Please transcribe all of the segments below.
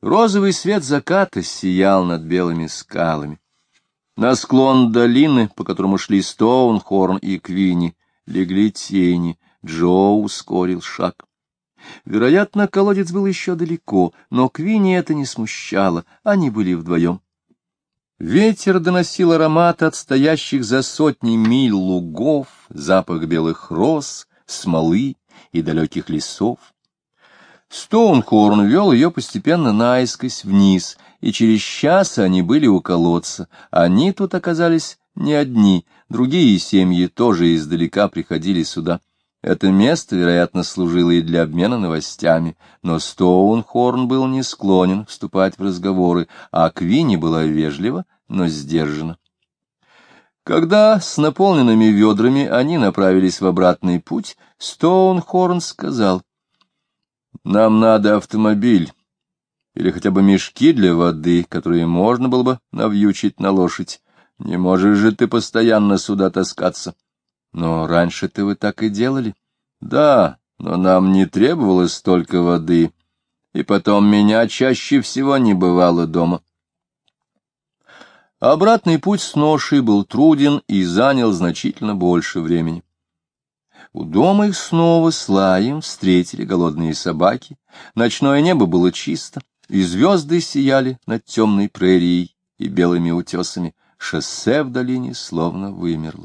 Розовый свет заката сиял над белыми скалами. На склон долины, по которому шли Стоунхорн и Квинни, легли тени. Джо ускорил шаг. Вероятно, колодец был еще далеко, но Квинни это не смущало, они были вдвоем. Ветер доносил аромат от стоящих за сотни миль лугов, запах белых роз, смолы и далеких лесов. Стоунхорн вел ее постепенно наискось вниз, и через час они были у колодца. Они тут оказались не одни, другие семьи тоже издалека приходили сюда. Это место, вероятно, служило и для обмена новостями, но Стоунхорн был не склонен вступать в разговоры, а Квинни была вежлива, но сдержана. Когда с наполненными ведрами они направились в обратный путь, Стоунхорн сказал: «Нам надо автомобиль, или хотя бы мешки для воды, которые можно было бы навьючить на лошадь. Не можешь же ты постоянно сюда таскаться». «Но раньше-то вы так и делали». «Да, но нам не требовалось столько воды, и потом меня чаще всего не бывало дома». Обратный путь с ношей был труден и занял значительно больше времени. У дома их снова с лаем встретили голодные собаки, ночное небо было чисто, и звезды сияли над темной прерией и белыми утесами, шоссе в долине словно вымерло.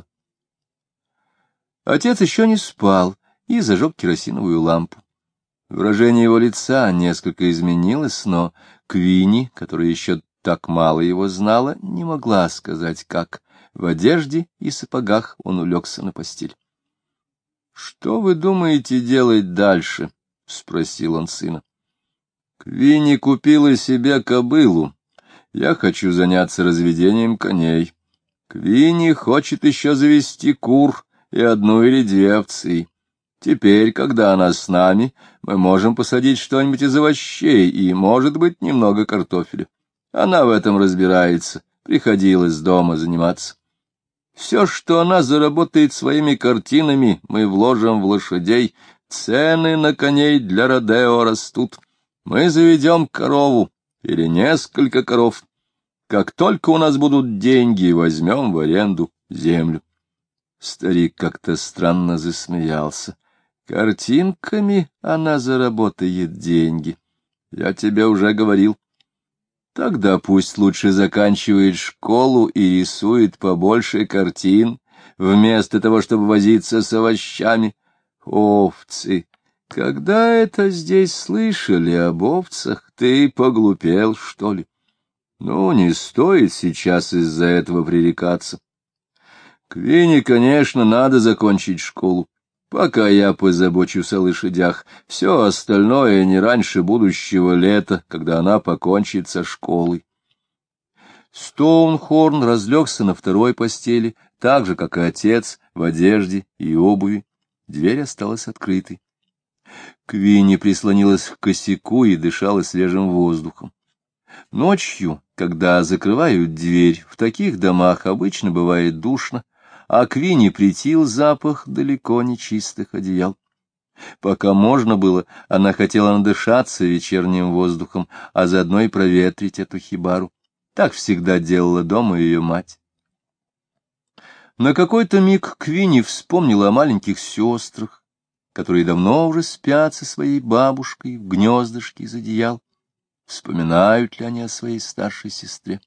Отец еще не спал и зажег керосиновую лампу. Выражение его лица несколько изменилось, но Квинни, которая еще так мало его знала, не могла сказать, как. В одежде и сапогах он улегся на постель. — Что вы думаете делать дальше? — спросил он сына. — Квинни купила себе кобылу. Я хочу заняться разведением коней. Квинни хочет еще завести кур и 1 или 2 овцы. Теперь, когда она с нами, мы можем посадить что-нибудь из овощей и, может быть, немного картофеля. Она в этом разбирается, приходилось дома заниматься. Все, что она заработает своими картинами, мы вложим в лошадей. Цены на коней для родео растут. Мы заведем корову или несколько коров. Как только у нас будут деньги, возьмем в аренду землю. Старик как-то странно засмеялся. Картинками она заработает деньги. Я тебе уже говорил. Тогда пусть лучше заканчивает школу и рисует побольше картин, вместо того, чтобы возиться с овощами. Овцы! Когда это здесь слышали об овцах? Ты поглупел, что ли? Ну, не стоит сейчас из-за этого пререкаться. Квинни, конечно, надо закончить школу. Пока я позабочусь о лошадях, все остальное не раньше будущего лета, когда она покончит со школой. Стоунхорн разлегся на второй постели, так же, как и отец, в одежде и обуви. Дверь осталась открытой. Квинни прислонилась к косяку и дышала свежим воздухом. Ночью, когда закрывают дверь, в таких домах обычно бывает душно, а Квинни претил запах далеко не чистых одеял. Пока можно было, она хотела надышаться вечерним воздухом, а заодно и проветрить эту хибару. Так всегда делала дома ее мать. На какой-то миг Квинни вспомнила о маленьких сестрах, которые давно уже спят со своей бабушкой в гнездышке из одеял. Вспоминают ли они о своей старшей сестре?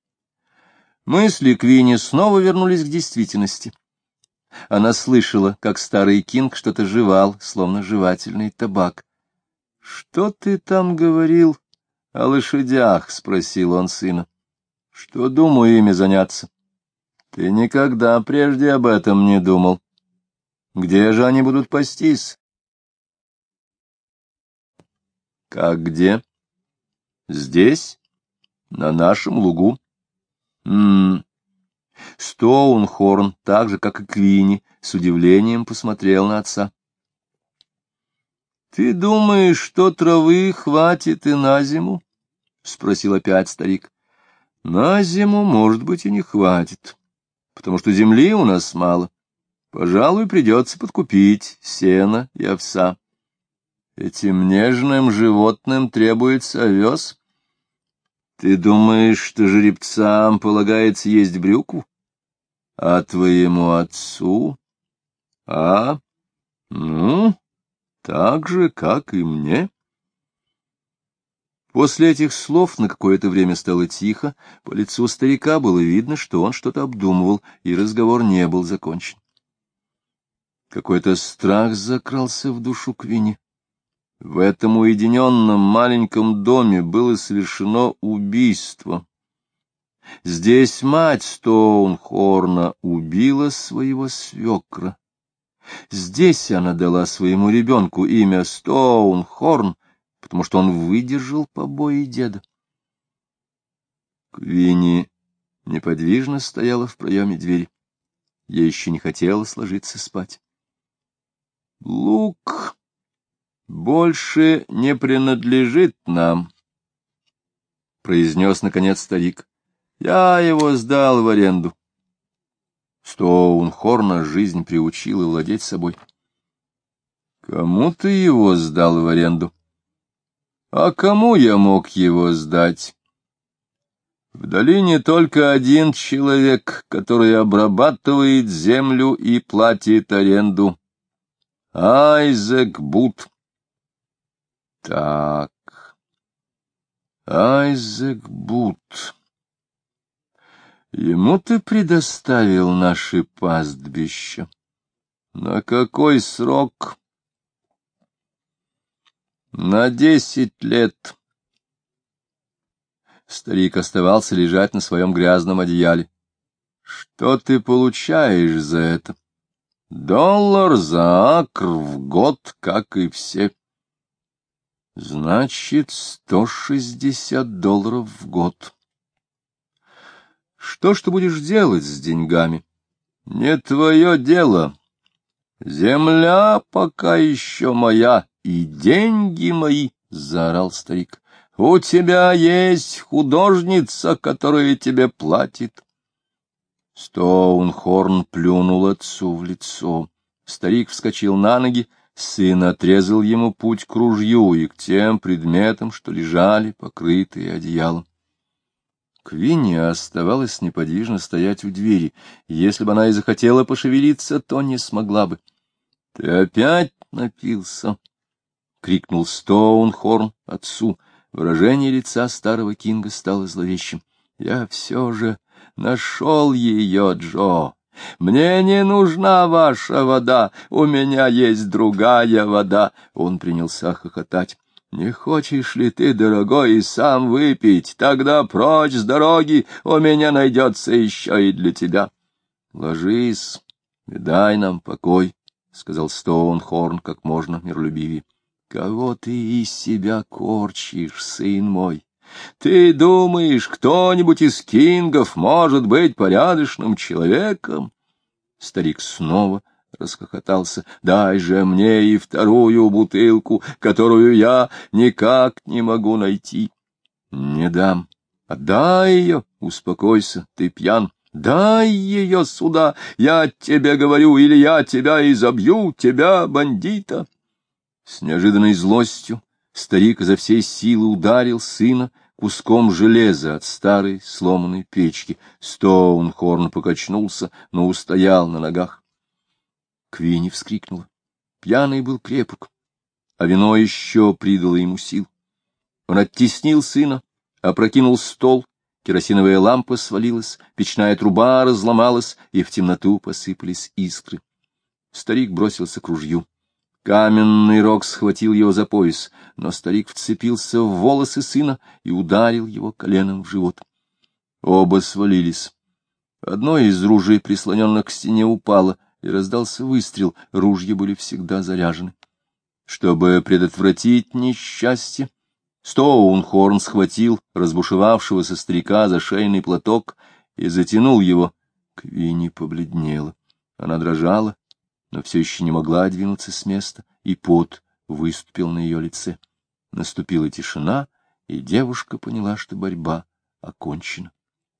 Мысли Квинни снова вернулись к действительности. Она слышала, как старый Кинг что-то жевал, словно жевательный табак. — Что ты там говорил о лошадях? — спросил он сына. — Что думаю ими заняться? — Ты никогда прежде об этом не думал. Где же они будут пастись? — Как где? — Здесь, на нашем лугу. Стоунхорн, так же, как и Квинни, с удивлением посмотрел на отца. — Ты думаешь, что травы хватит и на зиму? — спросил опять старик. — На зиму, может быть, и не хватит, потому что земли у нас мало. Пожалуй, придется подкупить сено и овса. Этим нежным животным требуется овес. Ты думаешь, что жеребцам полагается есть брюкву? А твоему отцу? А? Ну, так же, как и мне. После этих слов на какое-то время стало тихо, по лицу старика было видно, что он что-то обдумывал, и разговор не был закончен. Какой-то страх закрался в душу Квинни. В этом уединенном маленьком доме было совершено убийство. Здесь мать Стоунхорна убила своего свекра. Здесь она дала своему ребенку имя Стоунхорн, потому что он выдержал побои деда. Квинни неподвижно стояла в проеме двери. Ей еще не хотелось ложиться спать. Лук больше не принадлежит нам, — произнес, наконец, старик. Я его сдал в аренду. Стоунхорна жизнь приучила владеть собой. Кому ты его сдал в аренду? А кому я мог его сдать? В долине только один человек, который обрабатывает землю и платит аренду. Айзек Бут. Так, Айзек Бут. Ему ты предоставил наши пастбища. На какой срок? На 10 лет. Старик оставался лежать на своем грязном одеяле. Что ты получаешь за это? $1 за акр в год, как и все. Значит, $160 в год. Что ж ты будешь делать с деньгами? Не твое дело. Земля пока еще моя, и деньги мои, — заорал старик. У тебя есть художница, которая тебе платит. Стоунхорн плюнул отцу в лицо. Старик вскочил на ноги, сын отрезал ему путь к ружью и к тем предметам, что лежали, покрытые одеялом. Квинни оставалась неподвижно стоять у двери. Если бы она и захотела пошевелиться, то не смогла бы. — Ты опять напился? — крикнул Стоунхорн отцу. Выражение лица старого Кинга стало зловещим. — Я все же нашел ее, Джо. Мне не нужна ваша вода, у меня есть другая вода. Он принялся хохотать. — Не хочешь ли ты, дорогой, и сам выпить? Тогда прочь с дороги, у меня найдется еще и для тебя. — Ложись и дай нам покой, — сказал Стоунхорн как можно миролюбивее. — Кого ты из себя корчишь, сын мой? Ты думаешь, кто-нибудь из Кингов может быть порядочным человеком? Старик снова расхохотался. — Дай же мне и вторую бутылку, которую я никак не могу найти. — Не дам. Отдай ее, успокойся, ты пьян. Дай ее сюда, я тебе говорю, или я тебя изобью, тебя, бандита. С неожиданной злостью старик изо всей силы ударил сына куском железа от старой сломанной печки. Стоунхорн покачнулся, но устоял на ногах. Квинни вскрикнула. Пьяный был крепок, а вино еще придало ему сил. Он оттеснил сына, опрокинул стол, керосиновая лампа свалилась, печная труба разломалась, и в темноту посыпались искры. Старик бросился к ружью. Каменный рог схватил его за пояс, но старик вцепился в волосы сына и ударил его коленом в живот. Оба свалились. Одно из ружей, прислоненных к стене, упало, и раздался выстрел, ружья были всегда заряжены. Чтобы предотвратить несчастье, Стоунхорн схватил разбушевавшегося старика за шейный платок и затянул его. Квинни побледнела. Она дрожала, но все еще не могла двинуться с места, и пот выступил на ее лице. Наступила тишина, и девушка поняла, что борьба окончена.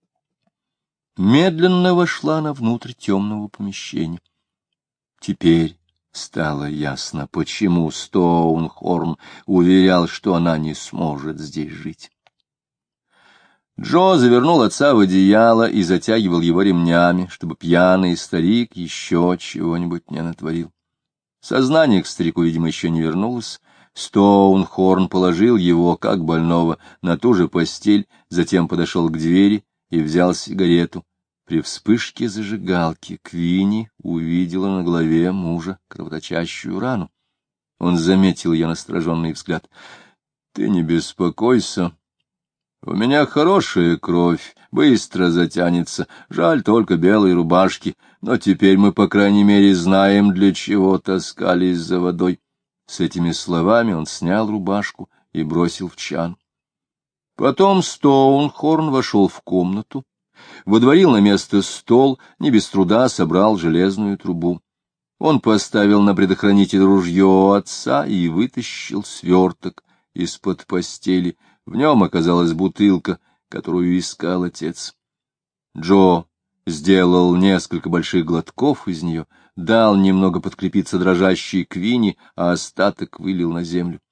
Медленно вошла она внутрь темного помещения. Теперь стало ясно, почему Стоунхорн уверял, что она не сможет здесь жить. Джо завернул отца в одеяло и затягивал его ремнями, чтобы пьяный старик еще чего-нибудь не натворил. Сознание к старику, видимо, еще не вернулось. Стоунхорн положил его, как больного, на ту же постель, затем подошел к двери и взял сигарету. При вспышке зажигалки Квинни увидела на голове мужа кровоточащую рану. Он заметил ее настороженный взгляд. — Ты не беспокойся. У меня хорошая кровь, быстро затянется. Жаль только белой рубашки, но теперь мы, по крайней мере, знаем, для чего таскались за водой. С этими словами он снял рубашку и бросил в чан. Потом Стоунхорн вошел в комнату, водворил на место стол, не без труда собрал железную трубу. Он поставил на предохранитель ружье отца и вытащил сверток из-под постели. В нем оказалась бутылка, которую искал отец. Джо сделал несколько больших глотков из нее, дал немного подкрепиться дрожащей Квинни, а остаток вылил на землю.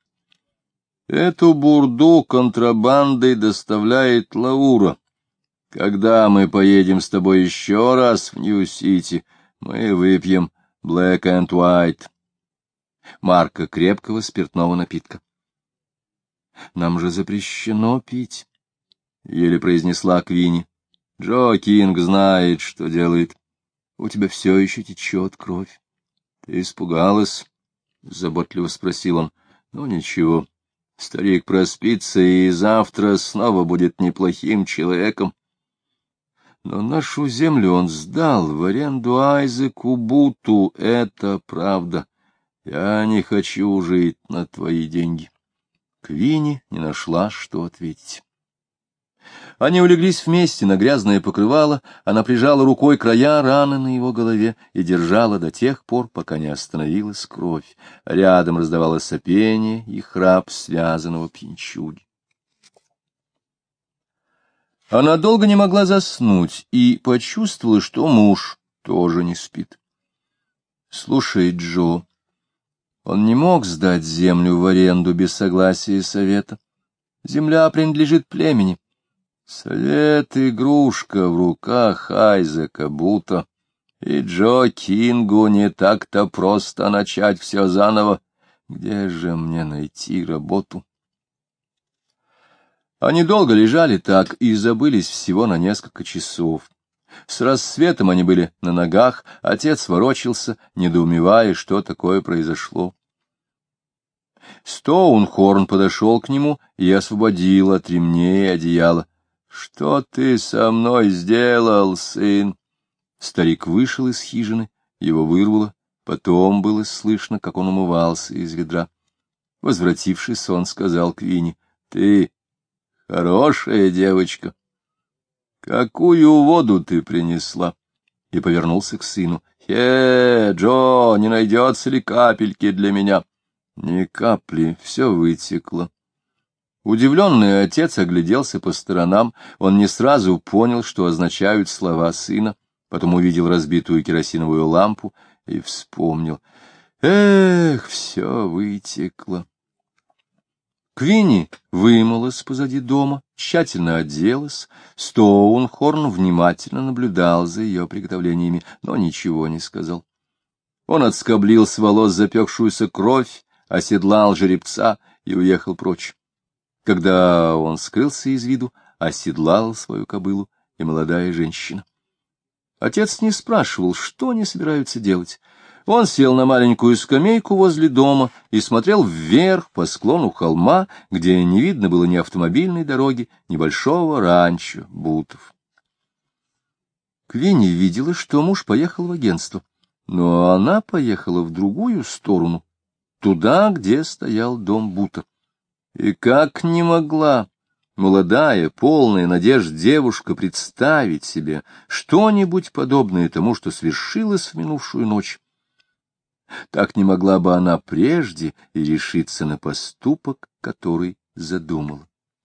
Эту бурду контрабандой доставляет Лаура. Когда мы поедем с тобой еще раз в Нью-Сити, мы выпьем Black and White, марка крепкого спиртного напитка. — Нам же запрещено пить, — еле произнесла Квинни. — Джо Кинг знает, что делает. У тебя все еще течет кровь. — Ты испугалась? — заботливо спросил он. — Ну, ничего. Старик проспится и завтра снова будет неплохим человеком. Но нашу землю он сдал в аренду Айзеку Буту. Это правда. Я не хочу жить на твои деньги. Квинни не нашла, что ответить. Они улеглись вместе на грязное покрывало, она прижала рукой края раны на его голове и держала до тех пор, пока не остановилась кровь. Рядом раздавалось сопение и храп связанного пьянчуги. Она долго не могла заснуть и почувствовала, что муж тоже не спит. — Слушай, Джо, он не мог сдать землю в аренду без согласия совета. Земля принадлежит племени. Совет — игрушка в руках Айзека Бута, и Джо Кингу не так-то просто начать все заново. Где же мне найти работу? Они долго лежали так и забылись всего на несколько часов. С рассветом они были на ногах, отец ворочался, недоумевая, что такое произошло. Стоунхорн подошел к нему и освободил от ремней и одеяла. — Что ты со мной сделал, сын? Старик вышел из хижины, его вырвало, потом было слышно, как он умывался из ведра. Возвратившись, он сказал Квинни: — Ты хорошая девочка. Какую воду ты принесла? И повернулся к сыну. — Джо, не найдется ли капельки для меня? — Ни капли, все вытекло. Удивленный отец огляделся по сторонам, он не сразу понял, что означают слова сына, потом увидел разбитую керосиновую лампу и вспомнил. Эх, все вытекло. Квинни вымылась позади дома, тщательно оделась. Стоунхорн внимательно наблюдал за ее приготовлениями, но ничего не сказал. Он отскоблил с волос запекшуюся кровь, оседлал жеребца и уехал прочь. Когда он скрылся из виду, оседлала свою кобылу и молодая женщина. Отец не спрашивал, что они собираются делать. Он сел на маленькую скамейку возле дома и смотрел вверх по склону холма, где не видно было ни автомобильной дороги, ни большого ранчо Бутов. Квинни видела, что муж поехал в агентство, но она поехала в другую сторону, туда, где стоял дом Бута. И как не могла молодая, полная надежд девушка представить себе что-нибудь подобное тому, что свершилось в минувшую ночь. Так не могла бы она прежде и решиться на поступок, который задумала.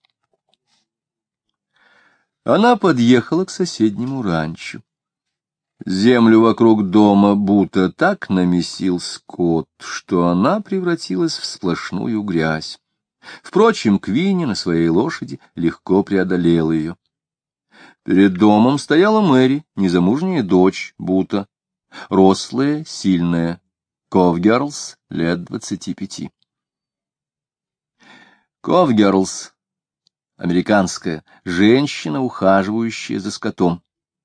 Она подъехала к соседнему ранчо. Землю вокруг дома Бута так намесил скот, что она превратилась в сплошную грязь. Впрочем, Квинни на своей лошади легко преодолела ее. Перед домом стояла Мэри, незамужняя дочь Бута, рослая, сильная, Ковгерлс, лет 25. Ковгерлс, американская, женщина, ухаживающая за скотом.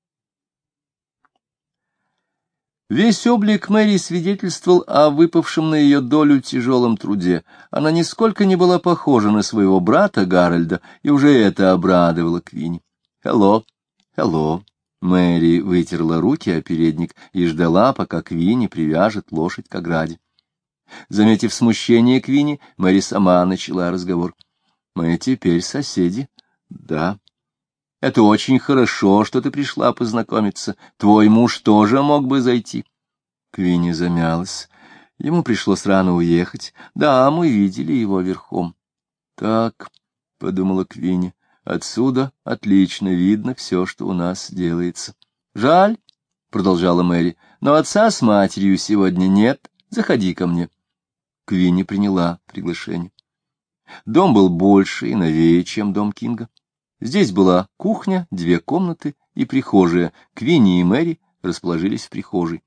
Весь облик Мэри свидетельствовал о выпавшем на ее долю тяжелом труде. Она нисколько не была похожа на своего брата Гарольда, и уже это обрадовало Квинни. «Hello, hello». Мэри вытерла руки о передник и ждала, пока Квинни привяжет лошадь к ограде. Заметив смущение Квинни, Мэри сама начала разговор. «Мы теперь соседи». «Да». «Это очень хорошо, что ты пришла познакомиться. Твой муж тоже мог бы зайти». Квинни замялась. Ему пришлось рано уехать. Да, мы видели его верхом. «Так», — подумала Квинни, — «отсюда отлично видно все, что у нас делается». «Жаль», — продолжала Мэри, — «но отца с матерью сегодня нет. Заходи ко мне». Квинни приняла приглашение. Дом был больше и новее, чем дом Кинга. Здесь была кухня, 2 комнаты и прихожая. Квинни и Мэри расположились в прихожей.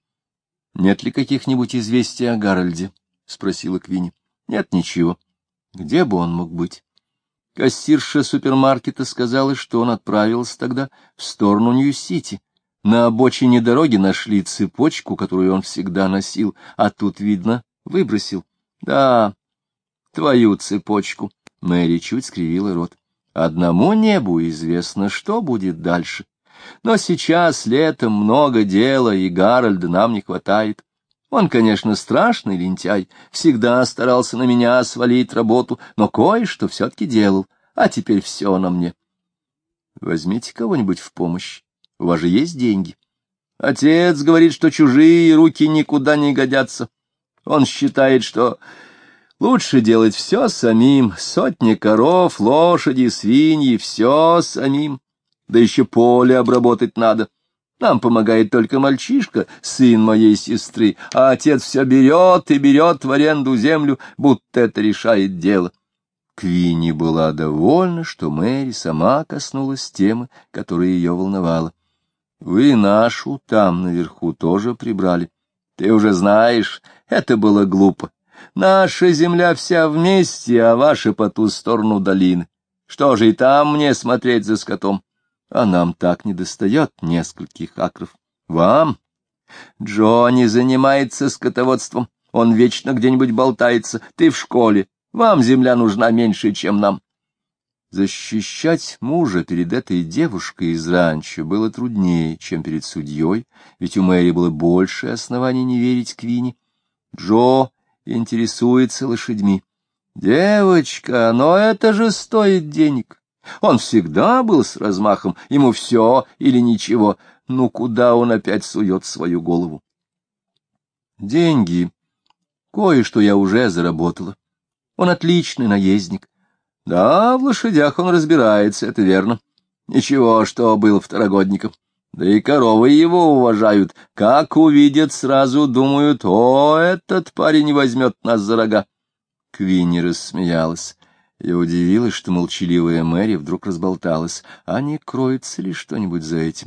— Нет ли каких-нибудь известий о Гарольде? — спросила Квинни. — Нет ничего. Где бы он мог быть? Кассирша супермаркета сказала, что он отправился тогда в сторону Нью-Сити. На обочине дороги нашли цепочку, которую он всегда носил, а тут, видно, выбросил. — Да, твою цепочку. Мэри чуть скривила рот. Одному небу известно, что будет дальше. Но сейчас летом много дела, и Гарольда нам не хватает. Он, конечно, страшный лентяй, всегда старался на меня свалить работу, но кое-что все-таки делал, а теперь все на мне. Возьмите кого-нибудь в помощь, у вас же есть деньги. Отец говорит, что чужие руки никуда не годятся. Он считает, что лучше делать все самим, 100 коров, лошади, свиньи, все самим. Да еще поле обработать надо. Нам помогает только мальчишка, сын моей сестры, а отец все берет и берет в аренду землю, будто это решает дело. Квинни была довольна, что Мэри сама коснулась темы, которая ее волновала. — Вы нашу там наверху тоже прибрали. Ты уже знаешь, это было глупо. Наша земля вся вместе, а ваша по ту сторону долины. Что же и там мне смотреть за скотом? А нам так недостает нескольких акров. Вам? Джо не занимается скотоводством. Он вечно где-нибудь болтается. Ты в школе. Вам земля нужна меньше, чем нам. Защищать мужа перед этой девушкой из ранчо было труднее, чем перед судьей, ведь у Мэри было больше оснований не верить Квинни. Джо интересуется лошадьми. Девочка, но это же стоит денег. Он всегда был с размахом, ему все или ничего. Ну, куда он опять сует свою голову? Деньги. Кое-что я уже заработала. Он отличный наездник. Да, в лошадях он разбирается, это верно. Ничего, что был второгодником. Да и коровы его уважают. Как увидят, сразу думают: о, этот парень возьмет нас за рога. Квинни рассмеялась. Я удивилась, что молчаливая Мэри вдруг разболталась. А не кроется ли что-нибудь за этим?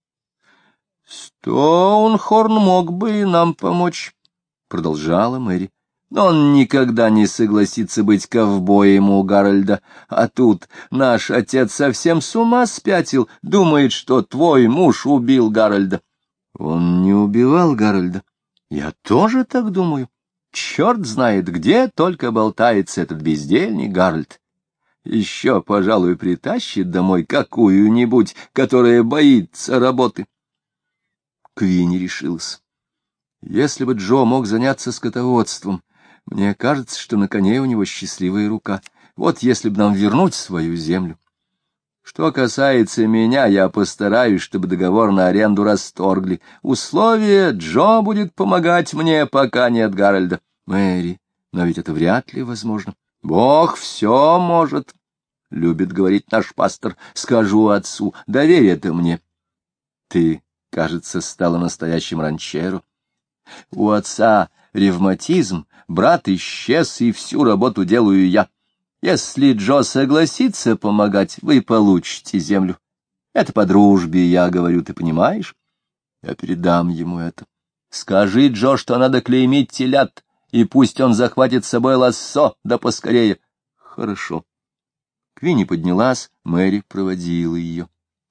Стоунхорн мог бы и нам помочь, — продолжала Мэри. Но он никогда не согласится быть ковбоем у Гарольда. А тут наш отец совсем с ума спятил, думает, что твой муж убил Гарольда. Он не убивал Гарольда. Я тоже так думаю. Черт знает, где только болтается этот бездельник Гарольд. Еще, пожалуй, притащит домой какую-нибудь, которая боится работы. Квинни решилась. Если бы Джо мог заняться скотоводством, мне кажется, что на коне у него счастливая рука. Вот если бы нам вернуть свою землю. Что касается меня, я постараюсь, чтобы договор на аренду расторгли. Условие: Джо будет помогать мне, пока нет Гарольда. Мэри, но ведь это вряд ли возможно. Бог все может, — любит говорить наш пастор. Скажу отцу, доверь это мне. Ты, кажется, стала настоящим ранчеро. У отца ревматизм, брат исчез, и всю работу делаю я. Если Джо согласится помогать, вы получите землю. Это по дружбе, я говорю, ты понимаешь? Я передам ему это. Скажи Джо, что надо клеймить телят, и пусть он захватит с собой лассо, да поскорее. Хорошо. Квинни поднялась, Мэри проводила ее.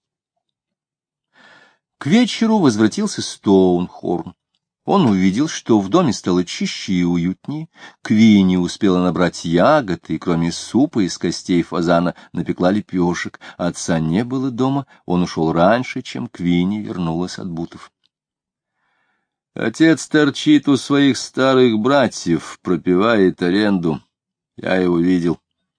К вечеру возвратился Стоунхорн. Он увидел, что в доме стало чище и уютнее. Квинни успела набрать ягод, и кроме супа из костей фазана напекла лепешек. Отца не было дома, он ушел раньше, чем Квинни вернулась от Бутов. Отец торчит у своих старых братьев, пропивает аренду. Я его видел.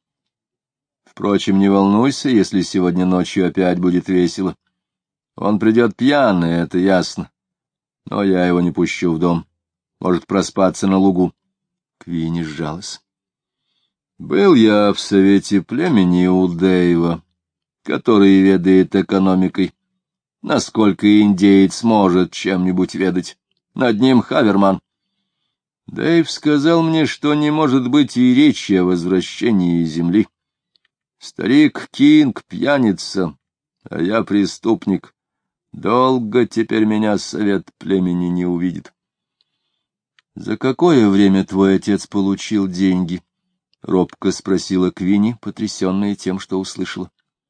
Впрочем, не волнуйся, если сегодня ночью опять будет весело. Он придет пьяный, это ясно. Но я его не пущу в дом. Может проспаться на лугу. Квинни сжалась. Был я в совете племени у Дэйва, который ведает экономикой. Насколько индеец может чем-нибудь ведать. Над ним Хаверман. Дэйв сказал мне, что не может быть и речи о возвращении земли. Старик Кинг пьяница, а я преступник. Долго теперь меня совет племени не увидит. — За какое время твой отец получил деньги? — робко спросила Квинни, потрясенная тем, что услышала.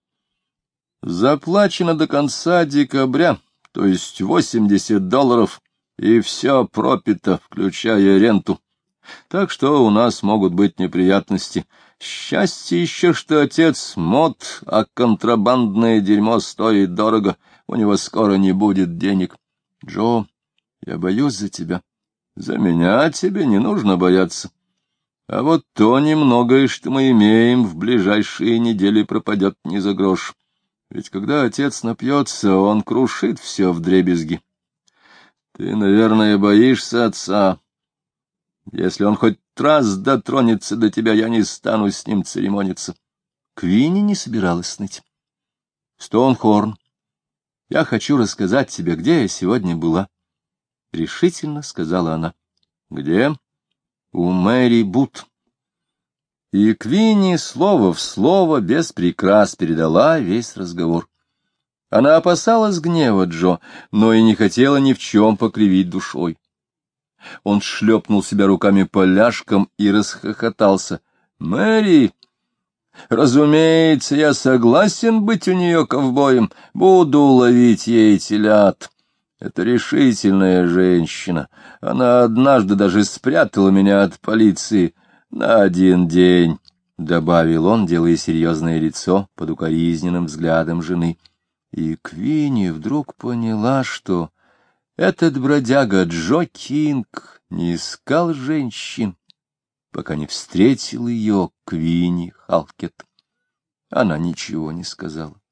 — Заплачено до конца декабря, то есть $80, и все пропито, включая ренту. Так что у нас могут быть неприятности. Счастье еще, что отец мод, а контрабандное дерьмо стоит дорого. У него скоро не будет денег. Джо, я боюсь за тебя. За меня тебе не нужно бояться. А вот то немногое, что мы имеем, в ближайшие недели пропадет не за грош. Ведь когда отец напьется, он крушит все вдребезги. Ты, наверное, боишься отца. Если он хоть раз дотронется до тебя, я не стану с ним церемониться. Квинни не собиралась ныть. Стоунхорн, я хочу рассказать тебе, где я сегодня была. — решительно сказала она. — Где? — У Мэри Бут. И Квинни слово в слово без прикрас передала весь разговор. Она опасалась гнева Джо, но и не хотела ни в чем покривить душой. Он шлепнул себя руками по ляжкам и расхохотался. — Мэри! Разумеется, я согласен быть у нее ковбоем, буду ловить ей телят. Это решительная женщина. Она однажды даже спрятала меня от полиции на 1 день, — добавил он, делая серьезное лицо под укоризненным взглядом жены. И Квинни вдруг поняла, что этот бродяга Джо Кинг не искал женщин, пока не встретил ее, Квинни Халкет. Она ничего не сказала.